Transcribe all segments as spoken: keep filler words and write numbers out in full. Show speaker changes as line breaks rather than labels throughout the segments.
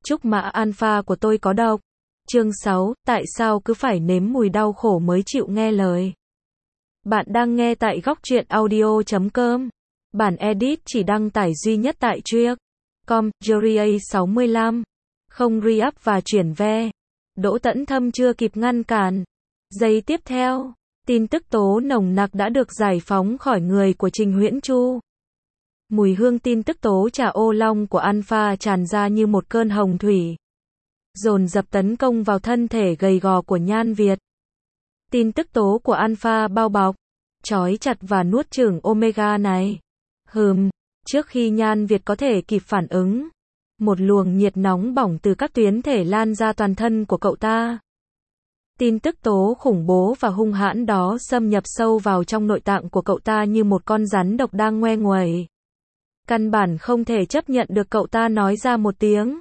Chúc mã alpha của tôi có độc. Chương sáu, tại sao cứ phải nếm mùi đau khổ mới chịu nghe lời? Bạn đang nghe tại góc truyện audio chấm com. Bản edit chỉ đăng tải duy nhất tại truyện chấm com, Juria sáu mươi lăm. Không re-up và chuyển ve. Đỗ Tấn Thâm chưa kịp ngăn cản. Giây tiếp theo, tin tức tố nồng nặc đã được giải phóng khỏi người của Trình Huyễn Chu. Mùi hương tin tức tố trà ô long của Alpha tràn ra như một cơn hồng thủy, dồn dập tấn công vào thân thể gầy gò của Nhan Việt. Tin tức tố của Alpha bao bọc, trói chặt và nuốt chửng Omega này. Hừm, trước khi Nhan Việt có thể kịp phản ứng, một luồng nhiệt nóng bỏng từ các tuyến thể lan ra toàn thân của cậu ta. Tin tức tố khủng bố và hung hãn đó xâm nhập sâu vào trong nội tạng của cậu ta như một con rắn độc đang ngoe nguẩy. Căn bản không thể chấp nhận được cậu ta nói ra một tiếng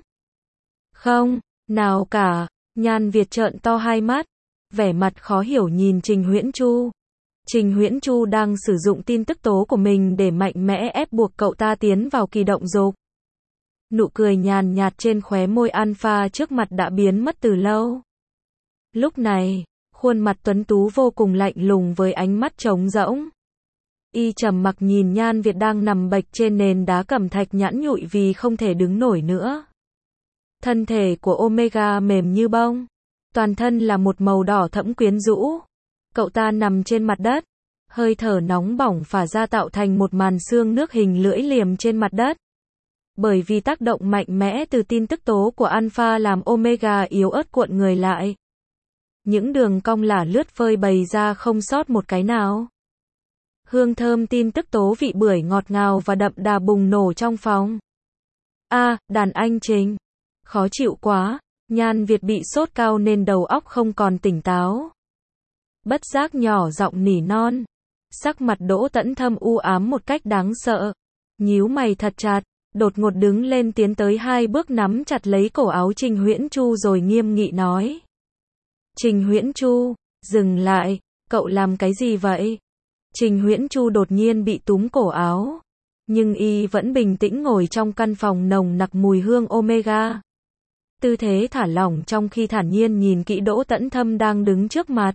không nào cả. Nhan Việt trợn to hai mắt, vẻ mặt khó hiểu nhìn Trình Huyễn Chu. Trình Huyễn Chu đang sử dụng tin tức tố của mình để mạnh mẽ ép buộc cậu ta tiến vào kỳ động dục. Nụ cười nhàn nhạt trên khóe môi Alpha trước mặt đã biến mất từ lâu. Lúc này, khuôn mặt tuấn tú vô cùng lạnh lùng với ánh mắt trống rỗng. Y trầm mặc nhìn Nhan Việt đang nằm bệch trên nền đá cẩm thạch nhẵn nhụi vì không thể đứng nổi nữa. Thân thể của Omega mềm như bông, toàn thân là một màu đỏ thẫm quyến rũ. Cậu ta nằm trên mặt đất, hơi thở nóng bỏng phả ra tạo thành một màn xương nước hình lưỡi liềm trên mặt đất. Bởi vì tác động mạnh mẽ từ tin tức tố của Alpha làm Omega yếu ớt cuộn người lại. Những đường cong lả lướt phơi bày ra không sót một cái nào. Hương thơm tin tức tố vị bưởi ngọt ngào và đậm đà bùng nổ trong phòng. A, à, đàn anh Trình. Khó chịu quá. Nhan Việt bị sốt cao nên đầu óc không còn tỉnh táo. Bất giác nhỏ giọng nỉ non. Sắc mặt Đỗ Tấn Thâm u ám một cách đáng sợ. Nhíu mày thật chặt, đột ngột đứng lên tiến tới hai bước nắm chặt lấy cổ áo Trình Huyễn Chu rồi nghiêm nghị nói. Trình Huyễn Chu, dừng lại, cậu làm cái gì vậy? Trình Huyễn Chu đột nhiên bị túm cổ áo, nhưng y vẫn bình tĩnh ngồi trong căn phòng nồng nặc mùi hương Omega. Tư thế thả lỏng trong khi thản nhiên nhìn kỹ Đỗ Tấn Thâm đang đứng trước mặt.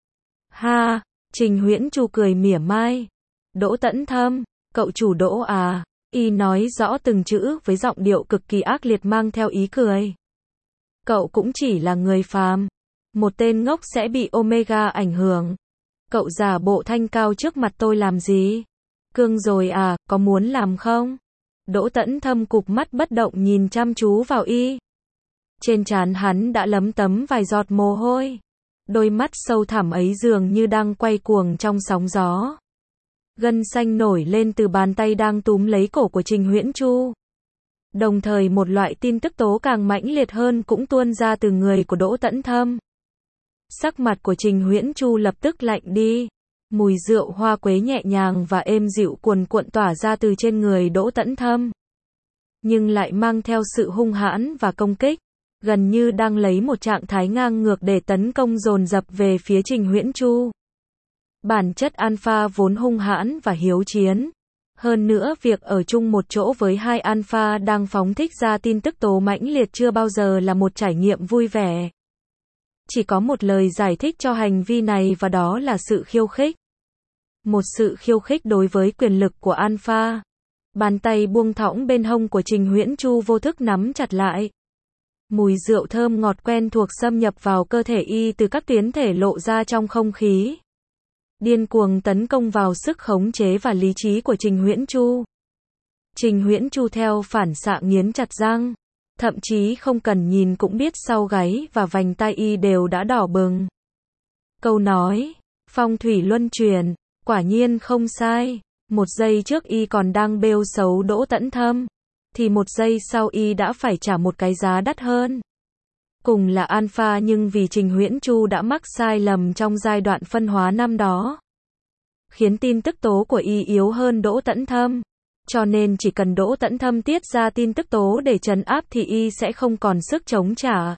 Ha, Trình Huyễn Chu cười mỉa mai. Đỗ Tấn Thâm, cậu chủ Đỗ à? Y nói rõ từng chữ với giọng điệu cực kỳ ác liệt mang theo ý cười. Cậu cũng chỉ là người phàm, một tên ngốc sẽ bị Omega ảnh hưởng. Cậu giả bộ thanh cao trước mặt tôi làm gì? Cương rồi à, có muốn làm không? Đỗ Tấn Thâm cụp mắt bất động nhìn chăm chú vào y. Trên trán hắn đã lấm tấm vài giọt mồ hôi. Đôi mắt sâu thẳm ấy dường như đang quay cuồng trong sóng gió. Gân xanh nổi lên từ bàn tay đang túm lấy cổ của Trình Huyễn Chu. Đồng thời một loại tin tức tố càng mãnh liệt hơn cũng tuôn ra từ người của Đỗ Tấn Thâm. Sắc mặt của Trình Huyễn Chu lập tức lạnh đi. Mùi rượu hoa quế nhẹ nhàng và êm dịu cuồn cuộn tỏa ra từ trên người Đỗ Tấn Thâm. Nhưng lại mang theo sự hung hãn và công kích. Gần như đang lấy một trạng thái ngang ngược để tấn công dồn dập về phía Trình Huyễn Chu. Bản chất Alpha vốn hung hãn và hiếu chiến. Hơn nữa việc ở chung một chỗ với hai Alpha đang phóng thích ra tin tức tố mãnh liệt chưa bao giờ là một trải nghiệm vui vẻ. Chỉ có một lời giải thích cho hành vi này và đó là sự khiêu khích. Một sự khiêu khích đối với quyền lực của Alpha. Bàn tay buông thõng bên hông của Trình Huyễn Chu vô thức nắm chặt lại. Mùi rượu thơm ngọt quen thuộc xâm nhập vào cơ thể y từ các tuyến thể lộ ra trong không khí. Điên cuồng tấn công vào sức khống chế và lý trí của Trình Huyễn Chu. Trình Huyễn Chu theo phản xạ nghiến chặt răng. Thậm chí không cần nhìn cũng biết sau gáy và vành tai y đều đã đỏ bừng. Câu nói, phong thủy luân chuyển, quả nhiên không sai. Một giây trước y còn đang bêu xấu Đỗ Tấn Thâm, thì một giây sau y đã phải trả một cái giá đắt hơn. Cùng là Alpha nhưng vì Trình Huyễn Chu đã mắc sai lầm trong giai đoạn phân hóa năm đó, khiến tin tức tố của y yếu hơn Đỗ Tấn Thâm. Cho nên chỉ cần Đỗ Tấn Thâm tiết ra tin tức tố để trấn áp thì y sẽ không còn sức chống trả.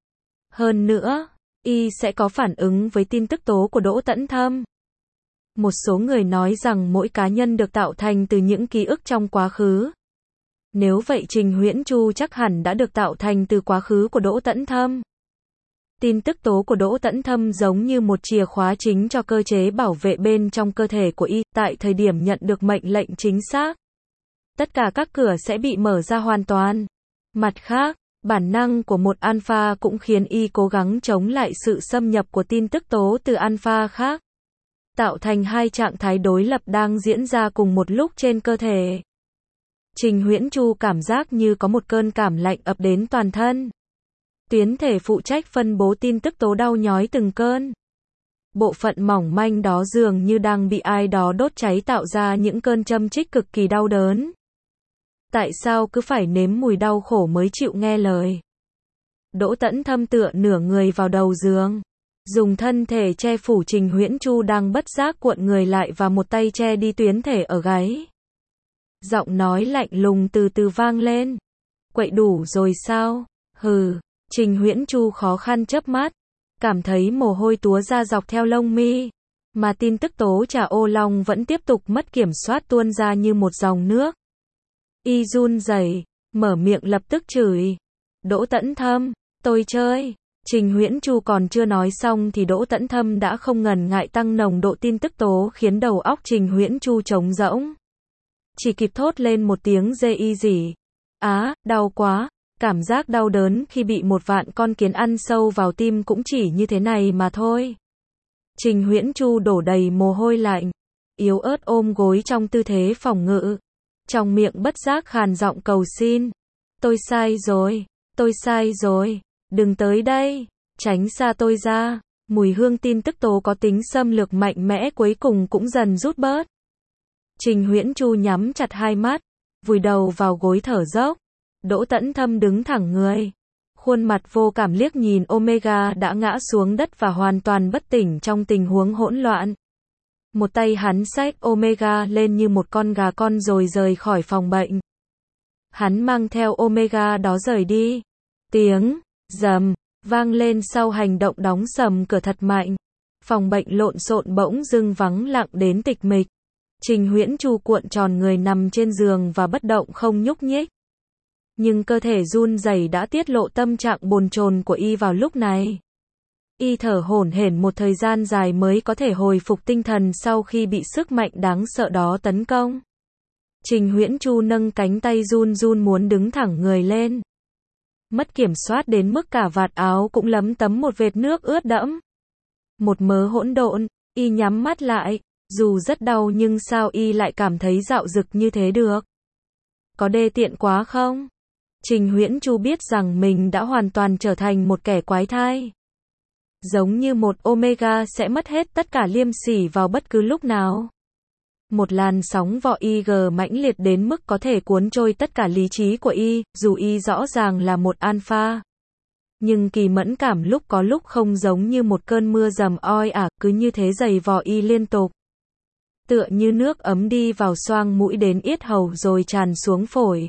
Hơn nữa, y sẽ có phản ứng với tin tức tố của Đỗ Tấn Thâm. Một số người nói rằng mỗi cá nhân được tạo thành từ những ký ức trong quá khứ. Nếu vậy Trình Huyễn Chu chắc hẳn đã được tạo thành từ quá khứ của Đỗ Tẫn Thâm. Tin tức tố của Đỗ Tẫn Thâm giống như một chìa khóa chính cho cơ chế bảo vệ bên trong cơ thể của y, tại thời điểm nhận được mệnh lệnh chính xác. Tất cả các cửa sẽ bị mở ra hoàn toàn. Mặt khác, bản năng của một alpha cũng khiến y cố gắng chống lại sự xâm nhập của tin tức tố từ alpha khác. Tạo thành hai trạng thái đối lập đang diễn ra cùng một lúc trên cơ thể. Trình Huyễn Chu cảm giác như có một cơn cảm lạnh ập đến toàn thân. Tuyến thể phụ trách phân bố tin tức tố đau nhói từng cơn. Bộ phận mỏng manh đó dường như đang bị ai đó đốt cháy tạo ra những cơn châm chích cực kỳ đau đớn. Tại sao cứ phải nếm mùi đau khổ mới chịu nghe lời? Đỗ Tẫn Thâm tựa nửa người vào đầu giường, dùng thân thể che phủ Trình Huyễn Chu đang bất giác cuộn người lại và một tay che đi tuyến thể ở gáy. Giọng nói lạnh lùng từ từ vang lên. Quậy đủ rồi sao? Hừ. Trình Huyễn Chu khó khăn chớp mắt, cảm thấy mồ hôi túa ra dọc theo lông mi, mà tin tức tố trà ô long vẫn tiếp tục mất kiểm soát tuôn ra như một dòng nước. Y run rẩy, mở miệng lập tức chửi. Đỗ Tẫn Thâm, tôi chơi. Trình Huyễn Chu còn chưa nói xong thì Đỗ Tẫn Thâm đã không ngần ngại tăng nồng độ tin tức tố khiến đầu óc Trình Huyễn Chu trống rỗng. Chỉ kịp thốt lên một tiếng dê y gì. Á, đau quá. Cảm giác đau đớn khi bị một vạn con kiến ăn sâu vào tim cũng chỉ như thế này mà thôi. Trình Huyễn Chu đổ đầy mồ hôi lạnh, yếu ớt ôm gối trong tư thế phòng ngự. Trong miệng bất giác khàn giọng cầu xin. Tôi sai rồi, tôi sai rồi, đừng tới đây, tránh xa tôi ra. Mùi hương tin tức tố có tính xâm lược mạnh mẽ cuối cùng cũng dần rút bớt. Trình Huyễn Chu nhắm chặt hai mắt, vùi đầu vào gối thở dốc. Đỗ Tẫn Thâm đứng thẳng người, khuôn mặt vô cảm liếc nhìn Omega đã ngã xuống đất và hoàn toàn bất tỉnh trong tình huống hỗn loạn. Một tay hắn xách Omega lên như một con gà con rồi rời khỏi phòng bệnh. Hắn mang theo Omega đó rời đi. Tiếng rầm vang lên sau hành động đóng sầm cửa thật mạnh. Phòng bệnh lộn xộn bỗng dưng vắng lặng đến tịch mịch. Trình Huyễn Chu cuộn tròn người nằm trên giường và bất động không nhúc nhích. Nhưng cơ thể run rẩy đã tiết lộ tâm trạng bồn chồn của y vào lúc này. Y thở hổn hển một thời gian dài mới có thể hồi phục tinh thần sau khi bị sức mạnh đáng sợ đó tấn công. Trình Huyễn Chu nâng cánh tay run run muốn đứng thẳng người lên. Mất kiểm soát đến mức cả vạt áo cũng lấm tấm một vệt nước ướt đẫm. Một mớ hỗn độn, y nhắm mắt lại, dù rất đau nhưng sao y lại cảm thấy dạo dực như thế được? Có đê tiện quá không? Trình Huyễn Chu biết rằng mình đã hoàn toàn trở thành một kẻ quái thai. Giống như một Omega sẽ mất hết tất cả liêm sỉ vào bất cứ lúc nào. Một làn sóng vỏ i giê mãnh liệt đến mức có thể cuốn trôi tất cả lý trí của y, dù y rõ ràng là một alpha. Nhưng kỳ mẫn cảm lúc có lúc không giống như một cơn mưa dầm oi ả, cứ như thế giày vò y liên tục. Tựa như nước ấm đi vào xoang mũi đến yết hầu rồi tràn xuống phổi.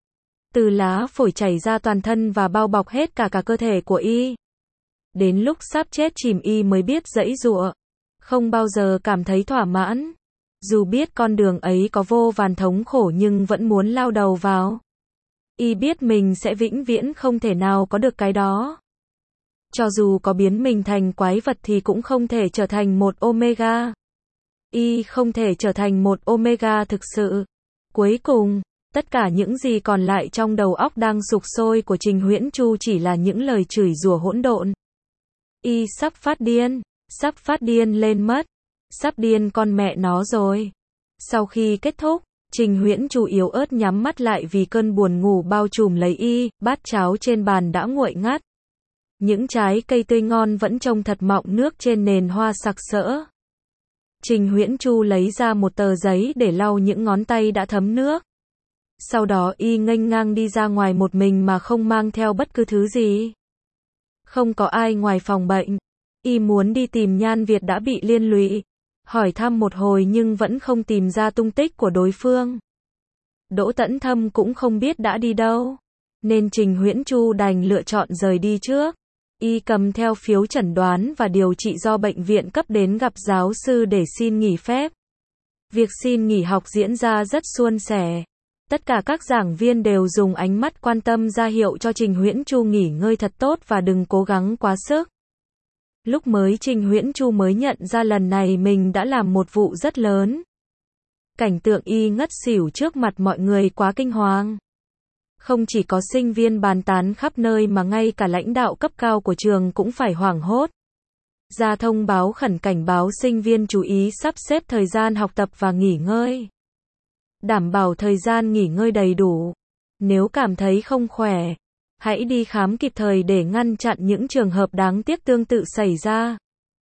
Từ lá phổi chảy ra toàn thân và bao bọc hết cả cả cơ thể của y. Đến lúc sắp chết chìm y mới biết giãy giụa, không bao giờ cảm thấy thỏa mãn. Dù biết con đường ấy có vô vàn thống khổ nhưng vẫn muốn lao đầu vào. Y biết mình sẽ vĩnh viễn không thể nào có được cái đó. Cho dù có biến mình thành quái vật thì cũng không thể trở thành một Omega. Y không thể trở thành một Omega thực sự. Cuối cùng, tất cả những gì còn lại trong đầu óc đang sục sôi của Trình Huyễn Chu chỉ là những lời chửi rủa hỗn độn. Y sắp phát điên, sắp phát điên lên mất, sắp điên con mẹ nó rồi. Sau khi kết thúc, Trình Huyễn Chu yếu ớt nhắm mắt lại vì cơn buồn ngủ bao trùm lấy y, bát cháo trên bàn đã nguội ngắt. Những trái cây tươi ngon vẫn trông thật mọng nước trên nền hoa sặc sỡ. Trình Huyễn Chu lấy ra một tờ giấy để lau những ngón tay đã thấm nước. Sau đó y nghênh ngang đi ra ngoài một mình mà không mang theo bất cứ thứ gì. Không có ai ngoài phòng bệnh. Y muốn đi tìm Nhan Việt đã bị liên lụy. Hỏi thăm một hồi nhưng vẫn không tìm ra tung tích của đối phương. Đỗ Tẫn Thâm cũng không biết đã đi đâu. Nên Trình Huyễn Chu đành lựa chọn rời đi trước. Y cầm theo phiếu chẩn đoán và điều trị do bệnh viện cấp đến gặp giáo sư để xin nghỉ phép. Việc xin nghỉ học diễn ra rất suôn sẻ. Tất cả các giảng viên đều dùng ánh mắt quan tâm ra hiệu cho Trình Huyễn Chu nghỉ ngơi thật tốt và đừng cố gắng quá sức. Lúc mới Trình Huyễn Chu mới nhận ra lần này mình đã làm một vụ rất lớn. Cảnh tượng y ngất xỉu trước mặt mọi người quá kinh hoàng. Không chỉ có sinh viên bàn tán khắp nơi mà ngay cả lãnh đạo cấp cao của trường cũng phải hoảng hốt. Ra thông báo khẩn cảnh báo sinh viên chú ý sắp xếp thời gian học tập và nghỉ ngơi. Đảm bảo thời gian nghỉ ngơi đầy đủ. Nếu cảm thấy không khỏe, hãy đi khám kịp thời để ngăn chặn những trường hợp đáng tiếc tương tự xảy ra.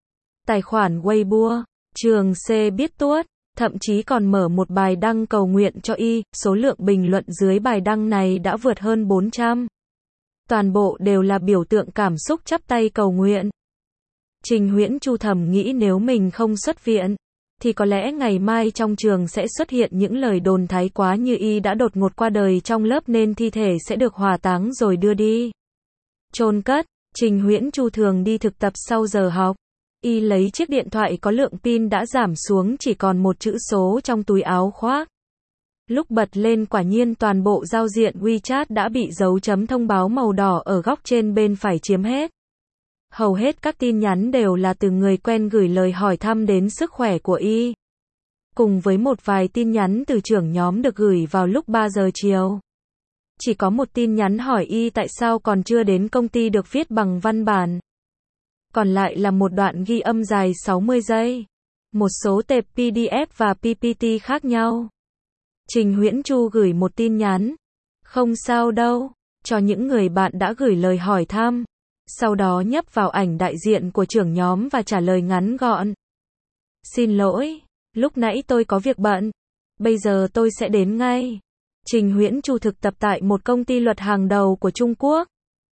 Tài khoản Weibo, trường C biết tuốt, thậm chí còn mở một bài đăng cầu nguyện cho y, số lượng bình luận dưới bài đăng này đã vượt hơn bốn trăm. Toàn bộ đều là biểu tượng cảm xúc chắp tay cầu nguyện. Trình Huyễn Chu thầm nghĩ nếu mình không xuất viện, thì có lẽ ngày mai trong trường sẽ xuất hiện những lời đồn thái quá như y đã đột ngột qua đời trong lớp nên thi thể sẽ được hỏa táng rồi đưa đi chôn cất. Trình Huyễn Chu thường đi thực tập sau giờ học. Y lấy chiếc điện thoại có lượng pin đã giảm xuống chỉ còn một chữ số trong túi áo khoác. Lúc bật lên quả nhiên toàn bộ giao diện WeChat đã bị dấu chấm thông báo màu đỏ ở góc trên bên phải chiếm hết. Hầu hết các tin nhắn đều là từ người quen gửi lời hỏi thăm đến sức khỏe của y. Cùng với một vài tin nhắn từ trưởng nhóm được gửi vào lúc ba giờ chiều. Chỉ có một tin nhắn hỏi y tại sao còn chưa đến công ty được viết bằng văn bản. Còn lại là một đoạn ghi âm dài sáu mươi giây. Một số tệp pê đê ép và pê pê tê khác nhau. Trình Huyễn Chu gửi một tin nhắn. Không sao đâu. Cho những người bạn đã gửi lời hỏi thăm. Sau đó nhấp vào ảnh đại diện của trưởng nhóm và trả lời ngắn gọn. Xin lỗi, lúc nãy tôi có việc bận. Bây giờ tôi sẽ đến ngay. Trình Huyễn Chu thực tập tại một công ty luật hàng đầu của Trung Quốc.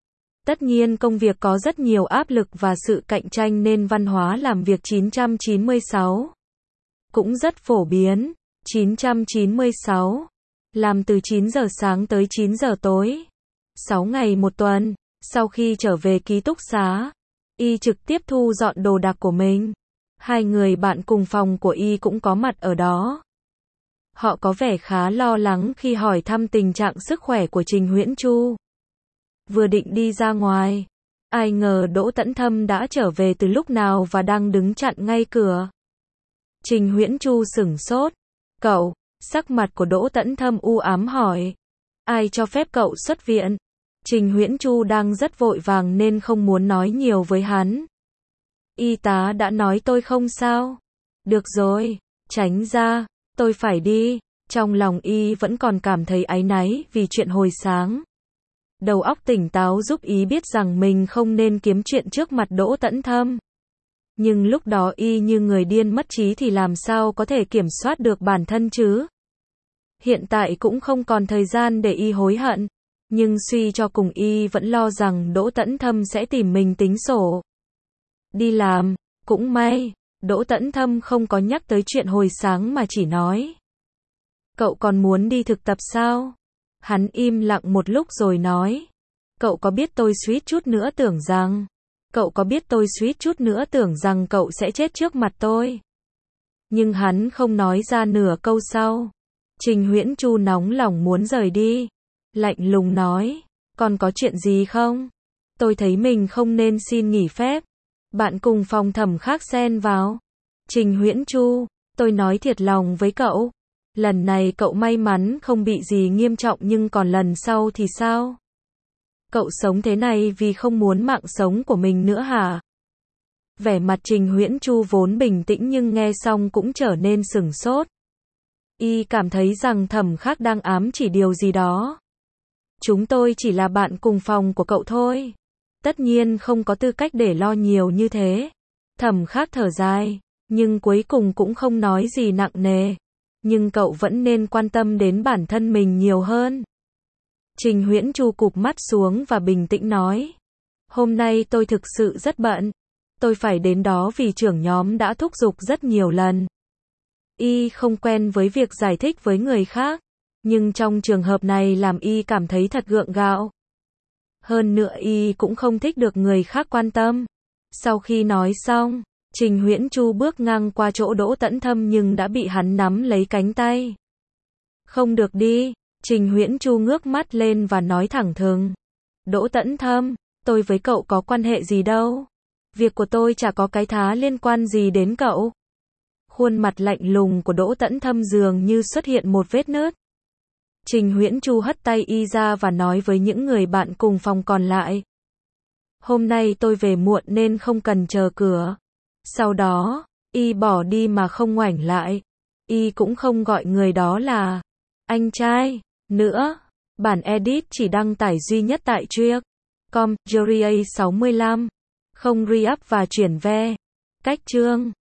Tất nhiên công việc có rất nhiều áp lực và sự cạnh tranh nên văn hóa làm việc chín trăm chín mươi sáu cũng rất phổ biến. chín trăm chín mươi sáu làm từ chín giờ sáng tới chín giờ tối. sáu ngày một tuần. Sau khi trở về ký túc xá, y trực tiếp thu dọn đồ đạc của mình. Hai người bạn cùng phòng của y cũng có mặt ở đó. Họ có vẻ khá lo lắng khi hỏi thăm tình trạng sức khỏe của Trình Huyễn Chu. Vừa định đi ra ngoài, ai ngờ Đỗ Tẫn Thâm đã trở về từ lúc nào và đang đứng chặn ngay cửa. Trình Huyễn Chu sửng sốt. Cậu, sắc mặt của Đỗ Tẫn Thâm u ám hỏi. Ai cho phép cậu xuất viện? Trình Huyễn Chu đang rất vội vàng nên không muốn nói nhiều với hắn. Y tá đã nói tôi không sao. Được rồi, tránh ra, tôi phải đi. Trong lòng y vẫn còn cảm thấy áy náy vì chuyện hồi sáng. Đầu óc tỉnh táo giúp y biết rằng mình không nên kiếm chuyện trước mặt Đỗ Tẫn Thâm. Nhưng lúc đó y như người điên mất trí thì làm sao có thể kiểm soát được bản thân chứ? Hiện tại cũng không còn thời gian để y hối hận. Nhưng suy cho cùng y vẫn lo rằng Đỗ Tẫn Thâm sẽ tìm mình tính sổ. Đi làm, cũng may, Đỗ Tẫn Thâm không có nhắc tới chuyện hồi sáng mà chỉ nói. Cậu còn muốn đi thực tập sao? Hắn im lặng một lúc rồi nói. Cậu có biết tôi suýt chút nữa tưởng rằng, cậu có biết tôi suýt chút nữa tưởng rằng cậu sẽ chết trước mặt tôi. Nhưng hắn không nói ra nửa câu sau. Trình Huyễn Chu nóng lòng muốn rời đi. Lạnh lùng nói, còn có chuyện gì không? Tôi thấy mình không nên xin nghỉ phép. Bạn cùng phòng Thẩm khác xen vào. Trình Huyễn Chu, tôi nói thiệt lòng với cậu. Lần này cậu may mắn không bị gì nghiêm trọng nhưng còn lần sau thì sao? Cậu sống thế này vì không muốn mạng sống của mình nữa hả? Vẻ mặt Trình Huyễn Chu vốn bình tĩnh nhưng nghe xong cũng trở nên sửng sốt. Y cảm thấy rằng Thẩm khác đang ám chỉ điều gì đó. Chúng tôi chỉ là bạn cùng phòng của cậu thôi. Tất nhiên không có tư cách để lo nhiều như thế. Thẩm khác thở dài, nhưng cuối cùng cũng không nói gì nặng nề. Nhưng cậu vẫn nên quan tâm đến bản thân mình nhiều hơn. Trình Huyễn Chu cụp mắt xuống và bình tĩnh nói. Hôm nay tôi thực sự rất bận. Tôi phải đến đó vì trưởng nhóm đã thúc giục rất nhiều lần. Y không quen với việc giải thích với người khác. Nhưng trong trường hợp này làm y cảm thấy thật gượng gạo. Hơn nữa y cũng không thích được người khác quan tâm. Sau khi nói xong, Trình Huyễn Chu bước ngang qua chỗ Đỗ Tẫn Thâm nhưng đã bị hắn nắm lấy cánh tay. Không được đi, Trình Huyễn Chu ngước mắt lên và nói thẳng thừng. Đỗ Tẫn Thâm, tôi với cậu có quan hệ gì đâu. Việc của tôi chả có cái thá liên quan gì đến cậu. Khuôn mặt lạnh lùng của Đỗ Tẫn Thâm dường như xuất hiện một vết nứt. Trình Huyễn Chu hất tay y ra và nói với những người bạn cùng phòng còn lại. Hôm nay tôi về muộn nên không cần chờ cửa. Sau đó, y bỏ đi mà không ngoảnh lại. Y cũng không gọi người đó là anh trai nữa. Bản edit chỉ đăng tải duy nhất tại Truy cập chấm com, Juria sáu mươi lăm. Không re-up và chuyển ve. Cách chương